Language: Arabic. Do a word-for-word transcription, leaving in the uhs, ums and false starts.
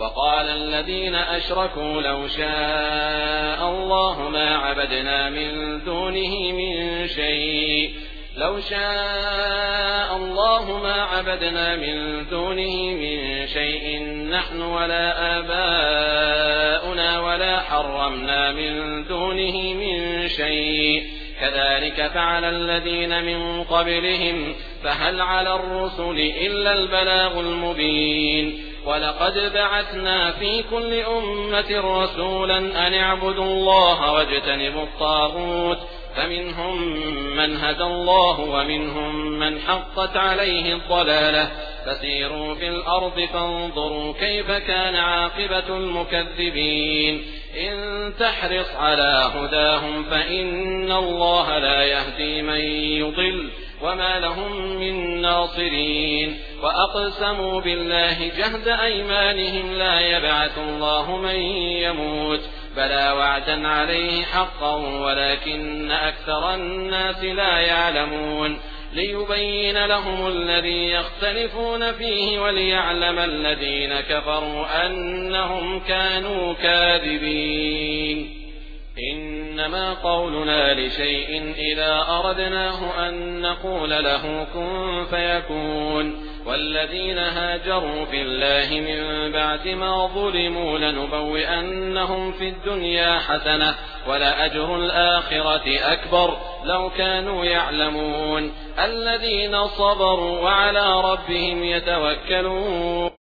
وقال الذين أشركوا لو شاء الله ما عبدنا من دونه من شيء لو شاء الله ما عبدنا من دونه من شيء نحن ولا آباؤنا ولا حرمنا من دونه من شيء كذلك فعل الذين من قبلهم فهل على الرسل إلا البلاغ المبين ولقد بعثنا في كل أمة رسولا أن اعبدوا الله واجتنبوا الطاغوت فمنهم من هدى الله ومنهم من حقت عليه الضلالة فسيروا في الأرض فانظروا كيف كان عاقبة المكذبين إن تحرص على هداهم فإن الله لا يهدي من يضل وما لهم من ناصرين وأقسموا بالله جهد أيمانهم لا يبعث الله من يموت بلى وعدا عليه حقا ولكن أكثر الناس لا يعلمون ليبين لهم الذي يختلفون فيه وليعلم الذين كفروا أنهم كانوا كاذبين إنما قولنا لشيء إذا أردناه أن نقول له كن فيكون والذين هاجروا في الله من بعد ما ظلموا لنبوئنهم في الدنيا حسنة ولأجر الآخرة أكبر لو كانوا يعلمون الذين صبروا وعلى ربهم يتوكلون